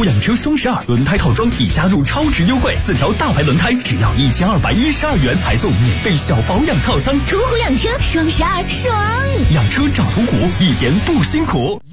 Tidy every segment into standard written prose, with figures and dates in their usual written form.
虎养车双12轮胎套装已加入超值优惠，4条大牌轮胎只要1212元，还送免费小保养套餐。 途虎养车双12爽！ 养车找途虎，一点不辛苦。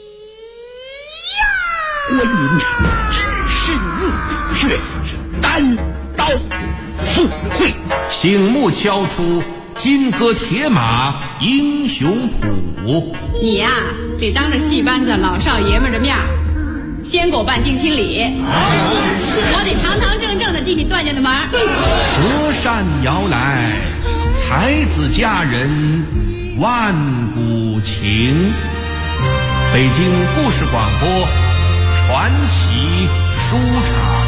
关云是怒血单刀赴会， 醒目敲出金戈铁马英雄谱。 你呀，得当着戏班子老少爷们的面先给我办定亲礼，我得堂堂正正的进你段家的门。 折扇摇来，才子佳人万古情。北京故事广播传奇书场。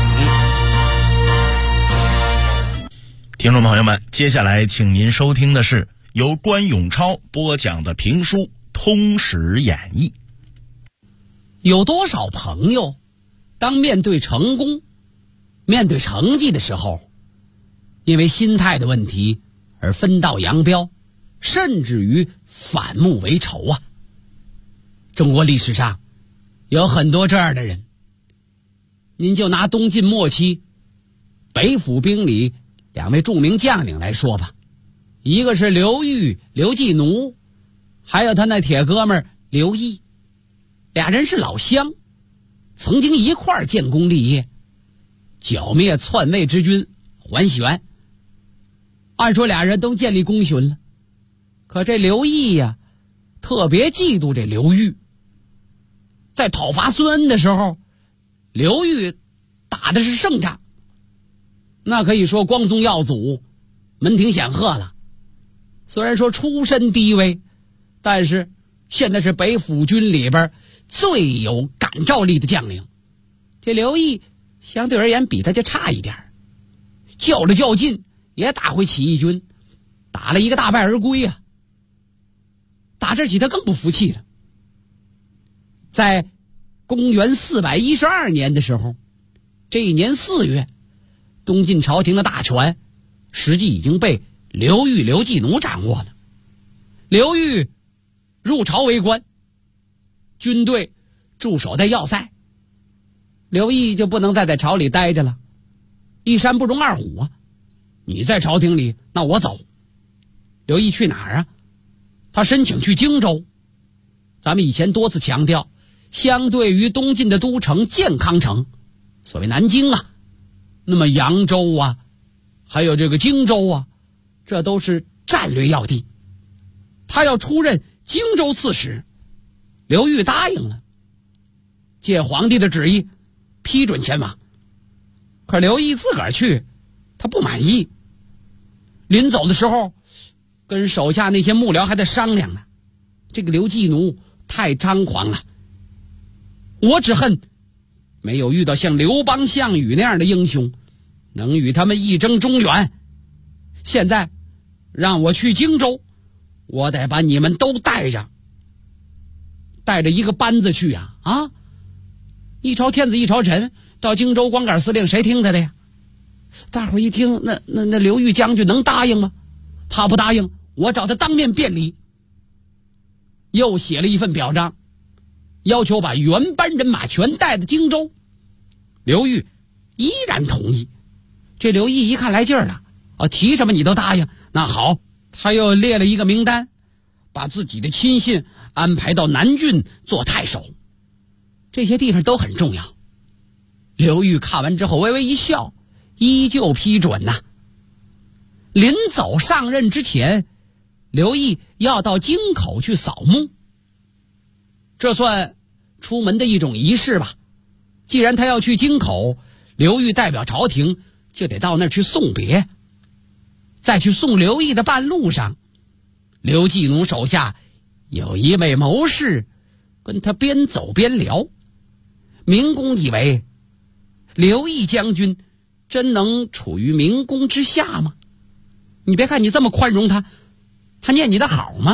听众朋友们，接下来请您收听的是由关永超播讲的评书《通史演义》。 有多少朋友当面对成功、面对成绩的时候，因为心态的问题而分道扬镳，甚至于反目为仇啊！中国历史上有很多这样的人。您就拿东晋末期北府兵里2位著名将领来说吧，一个是刘裕、刘季奴，还有他那铁哥们儿刘毅。俩人是老乡，曾经一块儿建功立业，剿灭篡位之君桓玄。按说俩人都建立功勋了，可这刘毅呀，特别嫉妒这刘裕。在讨伐孙恩的时候，刘裕打的是胜仗，那可以说光宗耀祖，门庭显赫了。虽然说出身低微，但是现在是北府军里边最有感召力的将领。这刘毅相对而言比他就差一点，较着较劲也打回起义军，打了一个大败而归啊。打这起他更不服气了。在公元412年的时候，这一年4月，东晋朝廷的大权实际已经被刘裕、刘季奴掌握了。刘裕入朝为官，军队驻守在要塞，刘毅就不能再在朝里待着了。一山不容二虎啊！你在朝廷里，那我走。刘毅去哪儿啊？他申请去荆州。咱们以前多次强调，相对于东晋的都城建康城，所谓南京啊，那么扬州啊，还有这个荆州啊，这都是战略要地。他要出任荆州刺史，刘裕答应了，借皇帝的旨意批准前往。可刘毅自个儿去，他不满意。临走的时候，跟手下那些幕僚还在商量呢。这个刘季奴太张狂了，我只恨没有遇到像刘邦、项羽那样的英雄，能与他们一争中原。现在让我去荆州，我得把你们都带着一个班子去啊！一朝天子一朝臣，到荆州光杆司令谁听他的呀？大伙一听，那刘裕将军能答应吗？他不答应，我找他当面辩理。又写了一份表彰，要求把原班人马全带到荆州。刘裕依然同意。这刘毅一看来劲儿了，提什么你都答应，那好，他又列了一个名单，把自己的亲信安排到南郡做太守，这些地方都很重要。刘裕看完之后微微一笑，依旧批准呐。临走上任之前，刘毅要到京口去扫墓，这算出门的一种仪式吧。既然他要去京口，刘裕代表朝廷就得到那儿去送别。在去送刘毅的半路上，刘季奴手下有一位谋士跟他边走边聊。明公以为刘毅将军真能处于明公之下吗？你别看你这么宽容他，他念你的好吗？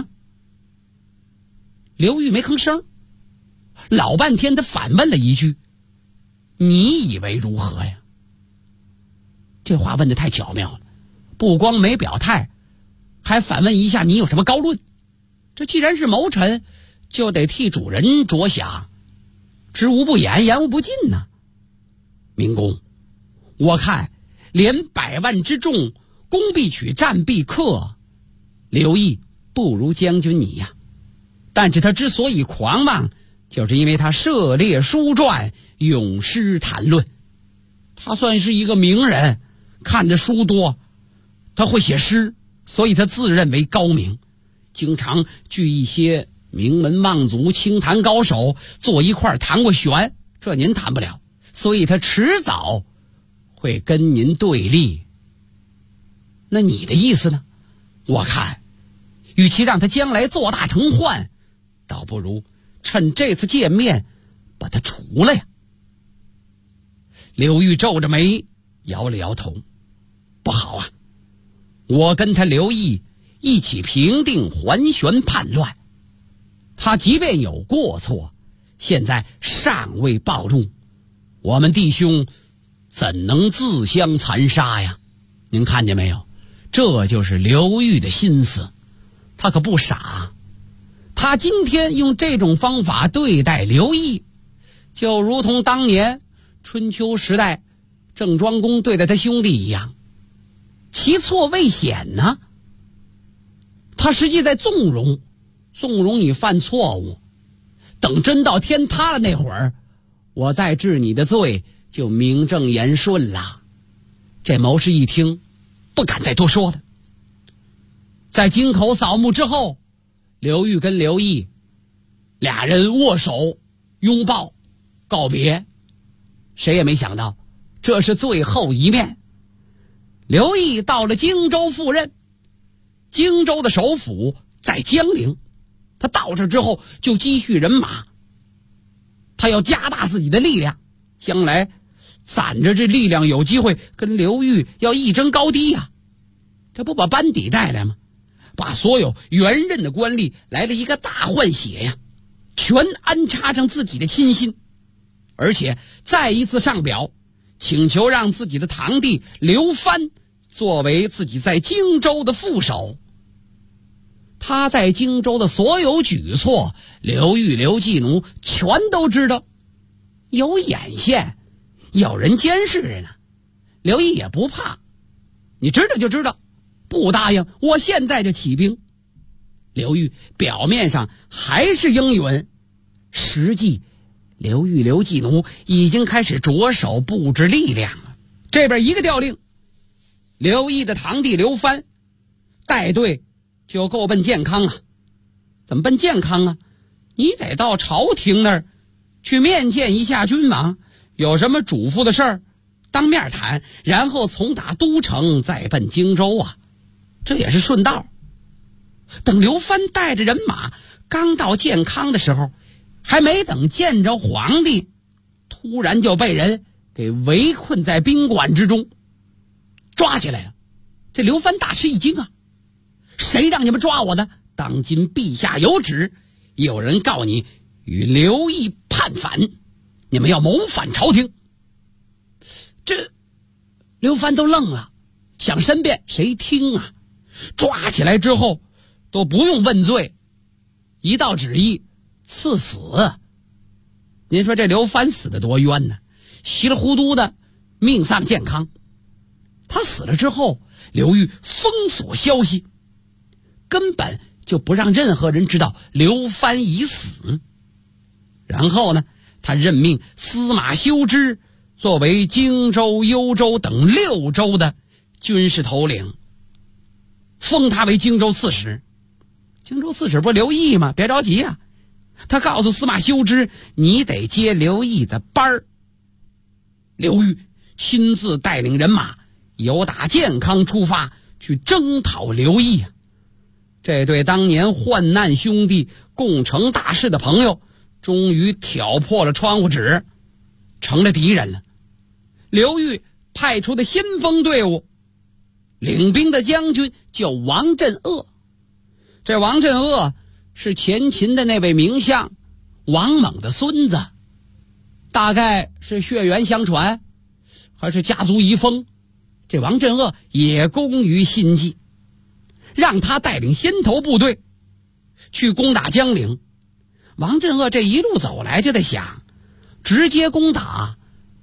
刘裕没吭声，老半天他反问了一句：你以为如何呀？这话问得太巧妙了，不光没表态，还反问一下你有什么高论。这既然是谋臣，就得替主人着想，知无不言，言无不尽呢。 明公，我看连100万之众，攻必取，战必克，刘毅不如将军你呀。但是他之所以狂妄，就是因为他涉猎书传，咏诗谈论。他算是一个名人，看的书多，他会写诗，所以他自认为高明，经常聚一些名门望族、清谈高手坐一块谈过玄，这您谈不了，所以他迟早会跟您对立。那你的意思呢？我看与其让他将来做大成患，倒不如趁这次见面把他除了呀。刘裕皱着眉摇了摇头，不好啊，我跟他刘毅一起平定桓玄叛乱，他即便有过错，现在尚未暴怒，我们弟兄怎能自相残杀呀？您看见没有，这就是刘裕的心思，他可不傻。他今天用这种方法对待刘毅，就如同当年春秋时代郑庄公对待他兄弟一样，其错未显呢。他实际在纵容你犯错误，等真到天塌了那会儿，我再治你的罪就名正言顺了。这谋士一听不敢再多说了。在京口扫墓之后，刘裕跟刘毅俩人握手拥抱告别，谁也没想到这是最后一面。刘毅到了荆州赴任，荆州的首府在江陵，他到这之后就积蓄人马，他要加大自己的力量，将来攒着这力量有机会跟刘裕要一争高低呀。这不把班底带来吗？把所有原任的官吏来了一个大换血呀，全安插上自己的亲信，而且再一次上表请求让自己的堂弟刘藩作为自己在荆州的副手。他在荆州的所有举措，刘裕、刘季奴全都知道，有眼线，有人监视着呢。刘毅也不怕，你知道就知道，不答应我现在就起兵。刘裕表面上还是应允，实际刘裕、刘季奴已经开始着手布置力量了。这边一个调令，刘毅的堂弟刘藩带队就够奔健康啊。怎么奔健康啊？你得到朝廷那儿去面见一下君王，有什么嘱咐的事儿当面谈，然后从打都城再奔荆州啊，这也是顺道。等刘藩带着人马刚到健康的时候，还没等见着皇帝，突然就被人给围困在宾馆之中，抓起来了。这刘藩大吃一惊啊，谁让你们抓我的？当今陛下有旨，有人告你与刘毅叛反，你们要谋反朝廷。这刘藩都愣了，想申辩，谁听啊？抓起来之后都不用问罪，一道旨意赐死。您说这刘藩死得多冤呢，稀里糊涂的命丧健康。他死了之后，刘裕封锁消息，根本就不让任何人知道刘藩已死。然后呢，他任命司马修之作为荆州、幽州等6州的军事头领，封他为荆州刺史。荆州刺史不是刘毅吗？别着急啊，他告诉司马修之，你得接刘毅的班儿。刘裕亲自带领人马由打健康出发，去征讨刘毅啊。这对当年患难兄弟、共成大事的朋友，终于挑破了窗户纸，成了敌人了。刘裕派出的先锋队伍，领兵的将军叫王镇恶。这王镇恶是前秦的那位名相王猛的孙子，大概是血缘相传，还是家族遗风。这王镇恶也工于心计，让他带领先头部队去攻打江陵。王镇恶这一路走来就在想，直接攻打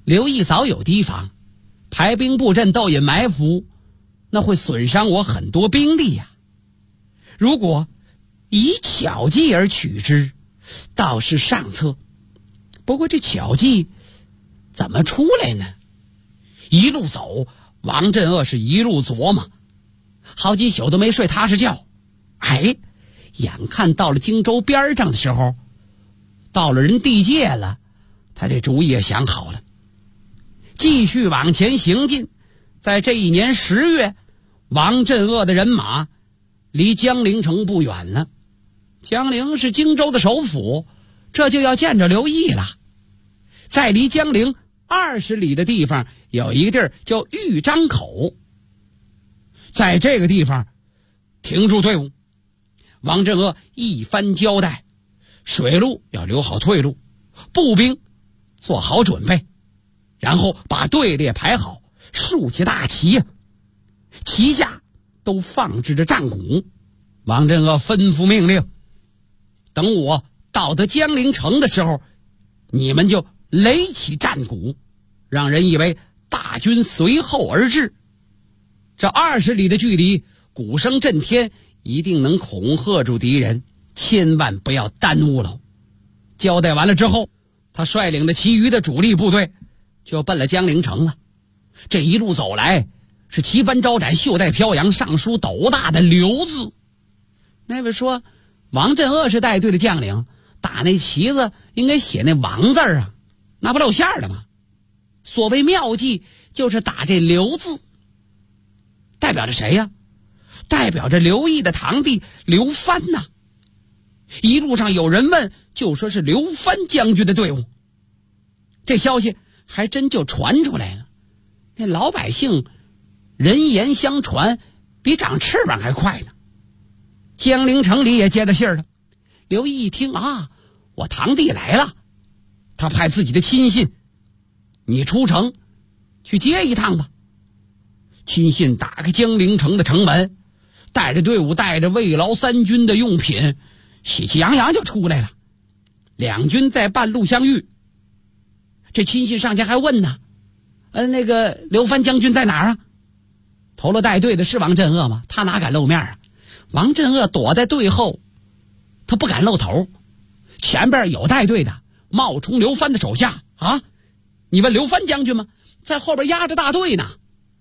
刘毅早有提防，排兵布阵、斗隐埋伏，那会损伤我很多兵力呀。如果以巧计而取之，倒是上策。不过这巧计怎么出来呢？一路走，王镇恶是一路琢磨，好几宿都没睡踏实觉。眼看到了荆州边上的时候，到了人地界了，他这主意也想好了，继续往前行进。在这一年10月，王镇恶的人马离江陵城不远了。江陵是荆州的首府，这就要见着刘毅了。在离江陵20里的地方有一个地儿叫豫章口，在这个地方停住队伍。王镇恶一番交代，水路要留好退路，步兵做好准备，然后把队列排好，竖起大旗，旗下都放置着战鼓。王镇恶吩咐命令，等我到得江陵城的时候，你们就擂起战鼓，让人以为大军随后而至。这20里的距离，鼓声震天，一定能恐吓住敌人，千万不要耽误了。交代完了之后，他率领的其余的主力部队就奔了江陵城了。这一路走来，是旗帆招展，袖带飘扬，上书斗大的刘字。那位说王镇恶是带队的将领，打那旗子应该写那王字啊，那不露馅了吗？所谓妙计就是打这刘字，代表着谁呀？代表着刘毅的堂弟刘帆呐。一路上有人问，就说是刘帆将军的队伍。这消息还真就传出来了。那老百姓人言相传，比长翅膀还快呢。江陵城里也接到信儿了。刘毅一听啊，我堂弟来了，他派自己的亲信，你出城去接一趟吧。亲信打开江陵城的城门，带着队伍，带着慰劳三军的用品，喜气洋洋就出来了。两军在半路相遇，这亲信上前还问呢，那个刘帆将军在哪儿啊？头了带队的是王镇恶吗？他哪敢露面啊？王镇恶躲在队后，他不敢露头。前边有带队的，冒充刘帆的手下啊！你问刘帆将军吗？在后边压着大队呢。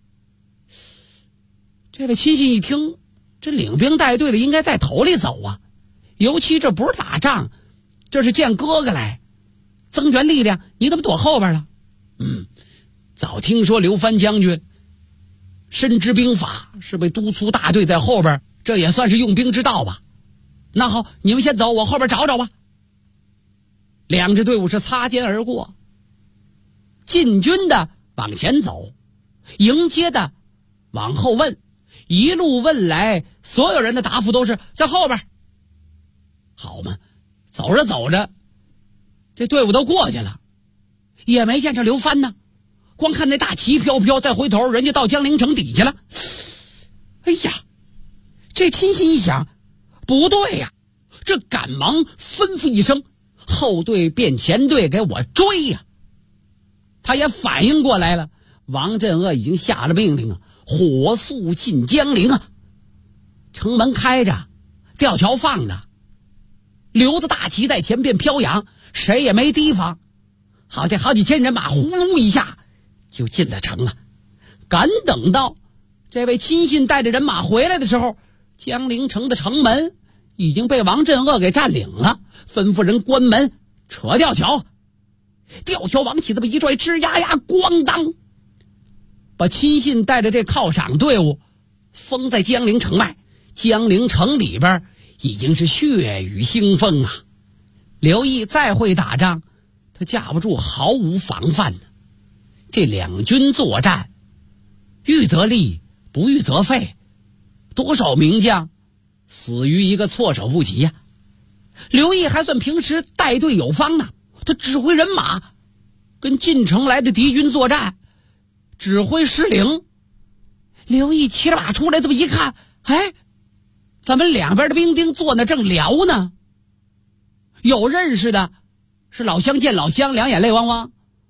这位亲信一听，这领兵带队的应该在头里走啊，尤其这不是打仗，这是见哥哥来增援力量，你怎么躲后边了？早听说刘帆将军深知兵法，是被督促大队在后边，这也算是用兵之道吧。那好，你们先走，我后边找找吧。两支队伍是擦肩而过，进军的往前走，迎接的往后问，一路问来，所有人的答复都是在后边。好嘛，走着走着，这队伍都过去了，也没见着刘帆呢，光看那大旗飘飘，再回头人家到江陵城底下了。哎呀，这亲信一想，不对呀，这赶忙吩咐一声，后队变前队，给我追呀！他也反应过来了，王镇恶已经下了命令啊，火速进江陵啊！城门开着，吊桥放着，留着大旗在前边飘扬，谁也没提防。好，这好几千人马呼噜一下就进了城了。赶等到这位亲信带着人马回来的时候，江陵城的城门已经被王镇恶给占领了，吩咐人关门，扯吊桥。吊桥往起这么一拽，吱呀呀，咣当，把亲信带着这犒赏队伍封在江陵城外。江陵城里边已经是血雨腥风啊！刘毅再会打仗，他架不住毫无防范呢。这两军作战，遇则利，不遇则废，多少名将死于一个措手不及呀！刘毅还算平时带队有方呢，他指挥人马跟进城来的敌军作战，指挥失灵。刘毅骑着马出来，这么一看，哎，咱们两边的兵丁坐那正聊呢。有认识的，是老乡见老乡，两眼泪汪汪；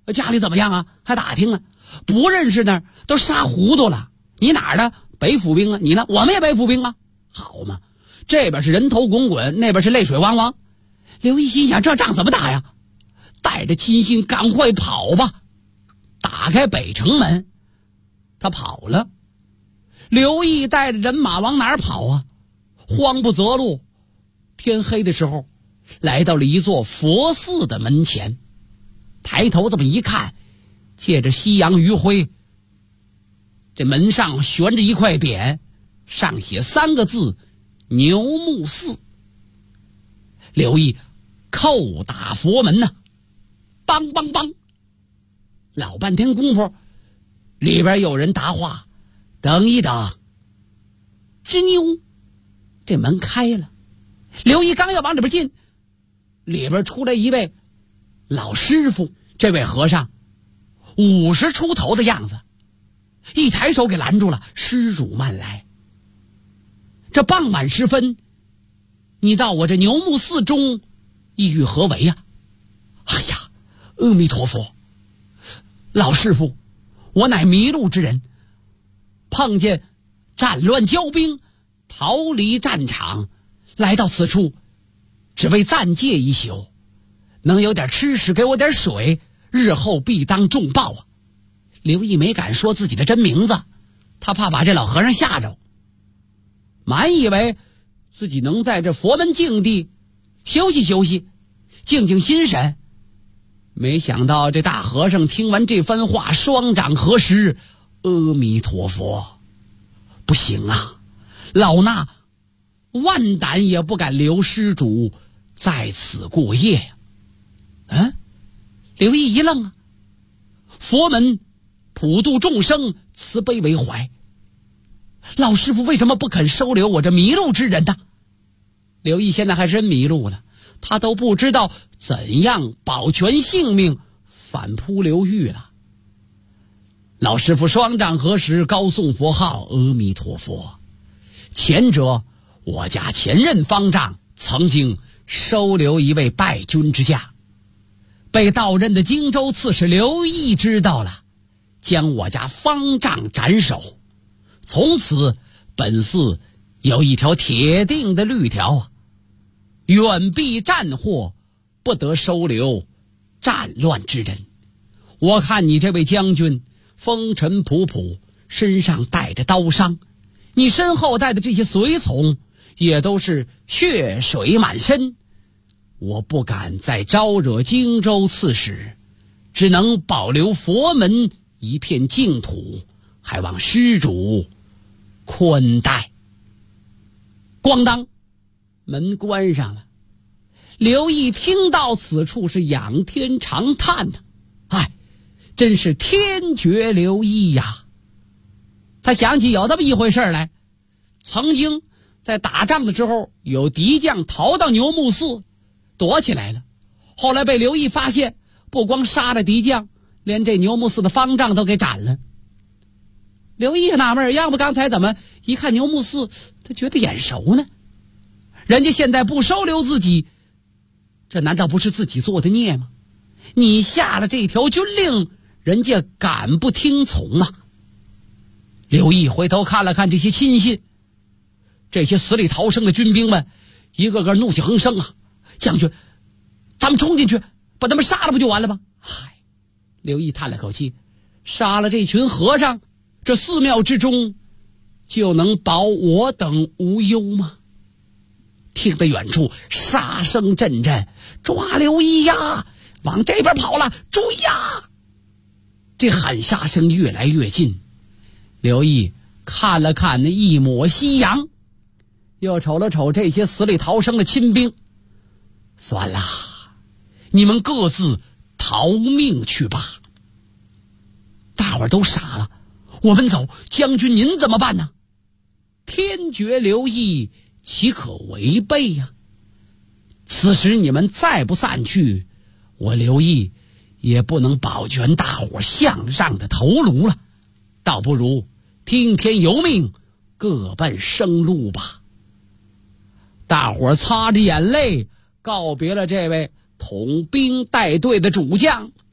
家里怎么样啊？还打听呢。不认识那儿都杀糊涂了。你哪儿的？北府兵啊？你呢？我们也北府兵啊。好嘛，这边是人头滚滚，那边是泪水汪汪。刘毅心想，这仗怎么打呀？带着亲信赶快跑吧。打开北城门，他跑了。刘毅带着人马往哪儿跑啊？慌不择路。天黑的时候，来到了一座佛寺的门前，抬头这么一看，借着夕阳余晖，这门上悬着一块匾，上写3个字：牛木寺。刘毅叩打佛门呐，梆梆梆，老半天功夫，里边有人答话：等一等。吱扭，这门开了。刘毅刚要往里边进，里边出来一位老师傅。这位和尚50出头的样子，一抬手给拦住了：施主慢来。这傍晚时分，你到我这牛木寺中意欲何为呀？哎呀，阿弥陀佛，老师傅，我乃迷路之人，碰见战乱交兵，逃离战场，来到此处，只为暂借一宿，能有点吃食，给我点水，日后必当重报啊。刘毅没敢说自己的真名字，他怕把这老和尚吓着，满以为自己能在这佛门净地休息休息，静静心神。没想到这大和尚听完这番话，双掌合十：阿弥陀佛。不行啊，老衲万胆也不敢留施主在此过夜呀。刘毅一愣啊，佛门普度众生，慈悲为怀，老师傅为什么不肯收留我这迷路之人呢？刘毅现在还真迷路了，他都不知道怎样保全性命，反扑刘玉了。老师傅双掌合十，高诵佛号：阿弥陀佛。前者我家前任方丈曾经收留一位败军之将，被到任的荆州刺史刘毅知道了，将我家方丈斩首。从此本寺有一条铁定的律条啊，远避战祸，不得收留战乱之人。我看你这位将军风尘仆仆，身上带着刀伤，你身后带的这些随从也都是血水满身，我不敢再招惹荆州刺史，只能保留佛门一片净土，还望施主宽待。咣当，门关上了。刘毅听到此处是仰天长叹呐，真是天绝刘毅呀。他想起有这么一回事来，曾经在打仗的时候，有敌将逃到牛木寺躲起来了，后来被刘毅发现，不光杀了敌将，连这牛木寺的方丈都给斩了。刘毅纳闷，要不刚才怎么一看牛木寺他觉得眼熟呢？人家现在不收留自己，这难道不是自己做的孽吗？你下了这条军令，人家敢不听从吗？刘毅回头看了看这些亲信，这些死里逃生的军兵们一个个怒气横生啊！将军，咱们冲进去把他们杀了不就完了吗？刘毅叹了口气，杀了这群和尚，这寺庙之中就能保我等无忧吗？听得远处杀声阵阵，抓刘毅呀，往这边跑了，追呀！这喊杀声越来越近。刘毅看了看那一抹夕阳，又瞅了瞅这些死里逃生的亲兵，算了，你们各自逃命去吧。大伙儿都傻了，我们走，将军您怎么办呢？天绝刘毅，岂可违背呀？此时你们再不散去，我刘毅也不能保全大伙向上的头颅了，倒不如听天由命，各奔生路吧。大伙擦着眼泪告别了这位统兵带队的主将，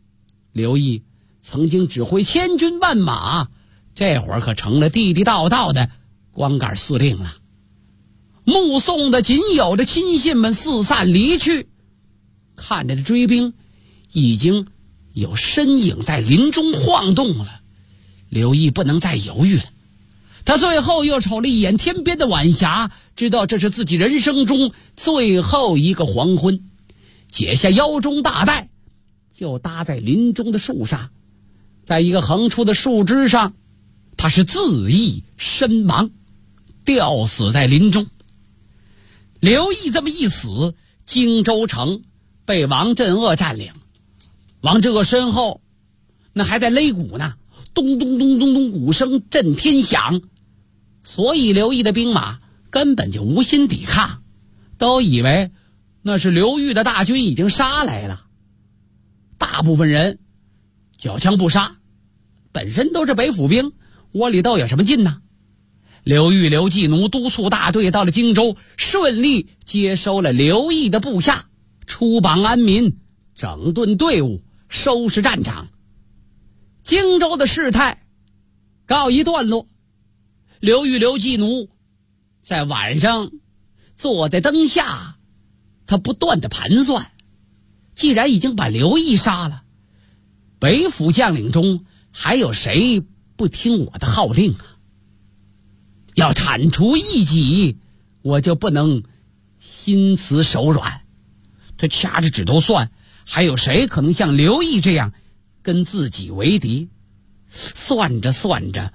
刘毅曾经指挥千军万马，这会儿可成了地地道道的光杆司令了。目送的仅有的亲信们四散离去，看着的追兵已经有身影在林中晃动了。刘毅不能再犹豫了，他最后又瞅了一眼天边的晚霞，知道这是自己人生中最后一个黄昏，解下腰中大带，就搭在林中的树上，在一个横出的树枝上，他是自缢身亡，吊死在林中。刘毅这么一死，荆州城被王镇恶占领。王镇恶身后那还在擂鼓呢，咚咚咚咚咚，鼓声震天响。所以刘毅的兵马根本就无心抵抗，都以为那是刘裕的大军已经杀来了。大部分人缴枪不杀，本身都是北府兵，窝里斗有什么劲呢？刘裕、刘季奴督促大队到了荆州，顺利接收了刘毅的部下，出榜安民，整顿队伍，收拾战场。荆州的事态告一段落。刘裕、刘季奴在晚上坐在灯下，他不断的盘算，既然已经把刘毅杀了，北府将领中还有谁不听我的号令啊？要铲除异己，我就不能心慈手软。他掐着指头算，还有谁可能像刘毅这样跟自己为敌？算着算着，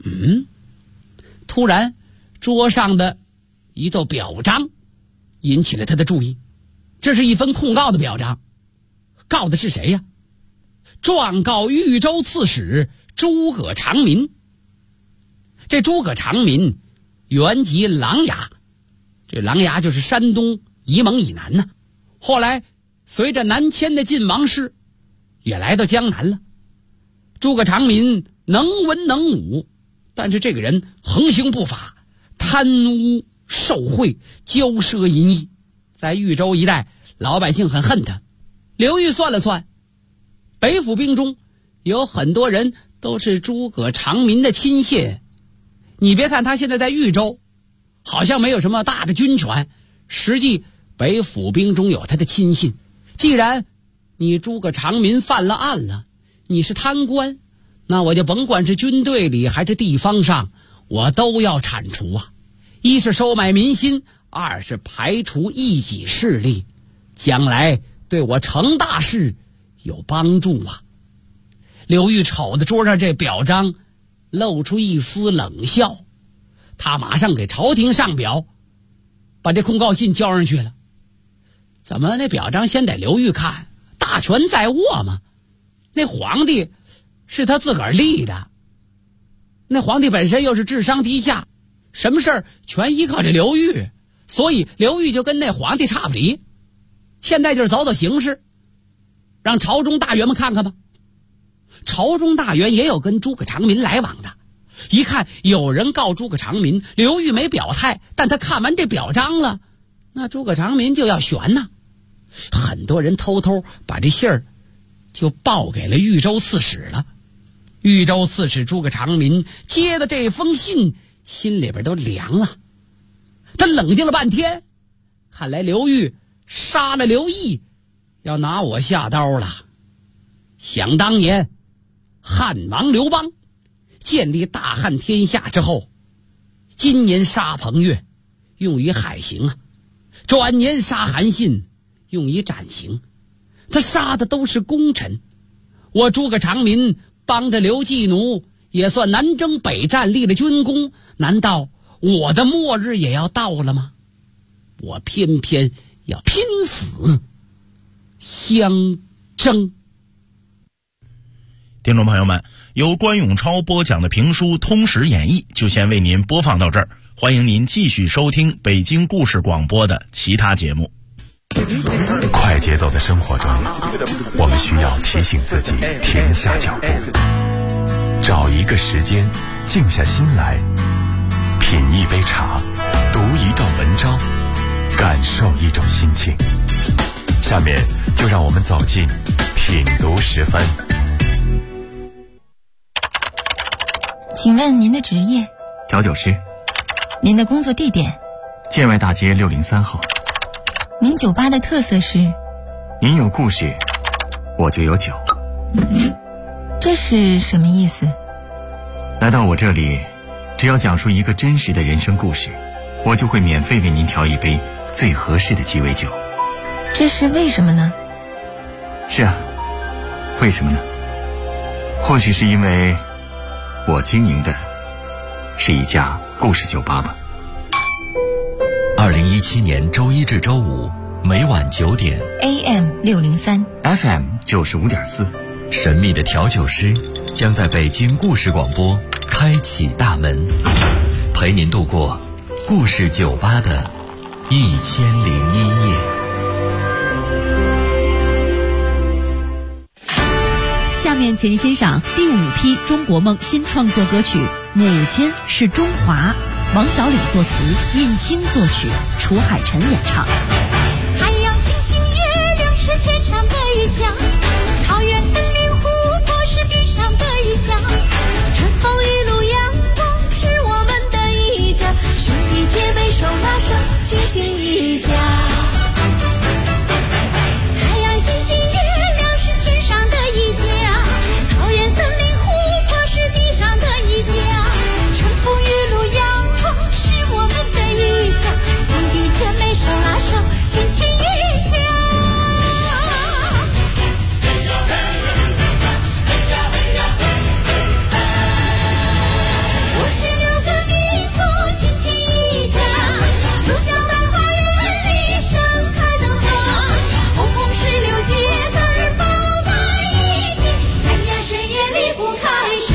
突然桌上的一道表彰引起了他的注意。这是一份控告的表彰，告的是谁呀？状告豫州刺史诸葛长民。这诸葛长民原籍琅琊，这琅琊就是山东沂蒙以南呢。后来随着南迁的晋王室也来到江南了。诸葛长民能文能武，但是这个人横行不法，贪污受贿，骄奢淫逸，在豫州一带老百姓很恨他。刘裕算了算，北府兵中有很多人都是诸葛长民的亲信。你别看他现在在豫州好像没有什么大的军权，实际北府兵中有他的亲信。既然你诸葛长民犯了案了，你是贪官，那我就甭管是军队里还是地方上，我都要铲除啊。一是收买民心，二是排除异己势力，将来对我成大事有帮助啊。刘裕瞅着桌上这表彰，露出一丝冷笑，他马上给朝廷上表，把这控告信交上去了。怎么那表彰先得刘裕看？大权在握嘛，那皇帝是他自个儿立的，那皇帝本身又是智商低下，什么事儿全依靠这刘裕，所以刘裕就跟那皇帝差不离。现在就是走走形势，让朝中大员们看看吧。朝中大员也有跟诸葛长民来往的，一看有人告诸葛长民，刘裕没表态，但他看完这表彰了，那诸葛长民就要悬呐。很多人偷偷把这信儿就报给了豫州刺史了。豫州刺史诸葛长民接了这封信，心里边都凉了。他冷静了半天，看来刘裕杀了刘毅，要拿我下刀了。想当年汉王刘邦建立大汉天下之后，今年杀彭越用于海刑啊，转年杀韩信用于斩刑，他杀的都是功臣。我诸葛长民帮着刘季奴也算南征北战立了军功，难道我的末日也要到了吗？我偏偏要拼死相争。 听众朋友们，由关永超播讲的评书《通史演义》就先为您播放到这儿，欢迎您继续收听北京故事广播的其他节目。 快节奏的生活中，我们需要提醒自己停下脚步，找一个时间静下心来，品一杯茶，读一段文章，感受一种心情。下面就让我们走进品读时分。 请问您的职业？ 调酒师。 您的工作地点？ 建外大街603号。 您酒吧的特色是？ 您有故事，我就有酒。 这是什么意思？ 来到我这里，只要讲述一个真实的人生故事，我就会免费为您调一杯最合适的鸡尾酒。 这是为什么呢？ 是啊，为什么呢？或许是因为我经营的是一家故事酒吧吧。 2017年周一至周五每晚9点 AM 603 FM 95.4， 神秘的调酒师将在北京故事广播开启大门，陪您度过故事酒吧的1001夜。 下面请您欣赏第5批中国梦新创作歌曲《母亲是中华》，王小礼作词，印青作曲，楚海晨演唱。 太阳、星星、月亮是天上的一家，草原、森林、湖泊是地上的一家，春风雨露阳光是我们的一家，兄弟姐妹手拉手，庆幸一家。太阳、星星、月亮是天上的一家，草原、森林、湖泊是地上的一家，春风雨露阳光是我们的一家，兄弟姐妹手拉手，亲亲一家。56个民族亲亲一家，就像大花园里盛开的花，红红16节字儿抱在一起，人呀谁也离不开谁，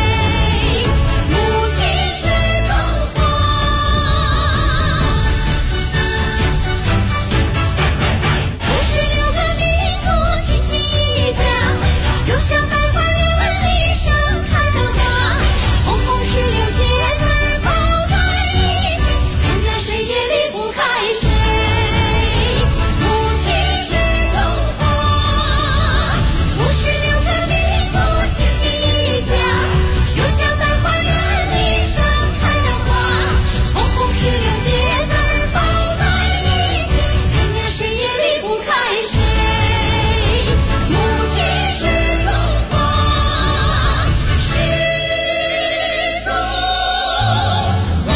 母亲是中华。56个民族亲亲一家，就像大花园里盛开的花，红红16节字儿抱在一起，人呀谁也离不开谁，母亲是中华。56个民族亲亲一家，就像大花园里盛开的花，红红16节字儿抱在一起，人呀谁也离不开谁，母亲是中华，是中华。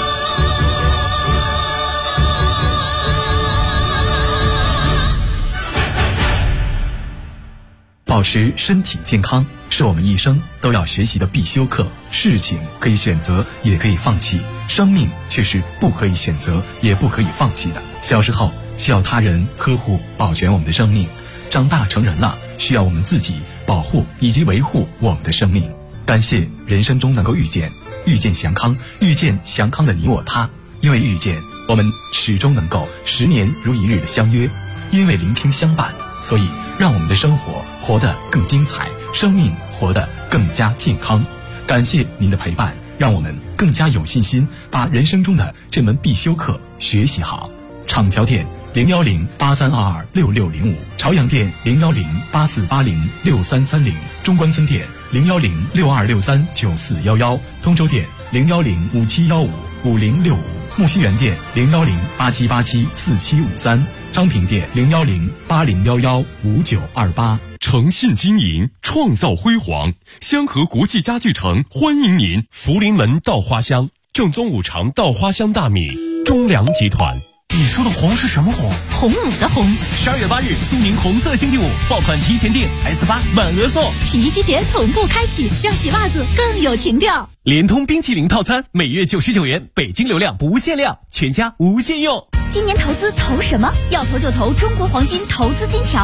保持身体健康是我们一生都要学习的必修课。事情可以选择，也可以放弃，生命却是不可以选择，也不可以放弃的。小时候需要他人呵护保全我们的生命，长大成人了需要我们自己保护以及维护我们的生命。感谢人生中能够遇见祥康，遇见祥康的你我他。因为遇见，我们始终能够10年如一日的相约；因为聆听相伴，所以让我们的生活活得更精彩，生命活得更加健康。感谢您的陪伴，让我们更加有信心把人生中的这门必修课学习好。厂桥店01083226605，朝阳店01084806330，中关村店01062639411，通州店01057155065，木樨园店01087874753，昌平店01080115928。 诚信经营，创造辉煌。香河国际家具城欢迎您！福临门稻花香，正宗五常稻花香大米，中粮集团。 你说的红是什么红？ 红舞的红。 12月8日，苏宁红色星期五，爆款提前订 S8 满额送， 洗衣机节同步开启，让洗袜子更有情调。 联通冰淇淋套餐每月99元，北京流量不限量，全家无限用。 今年投资投什么？要投就投中国黄金投资金条。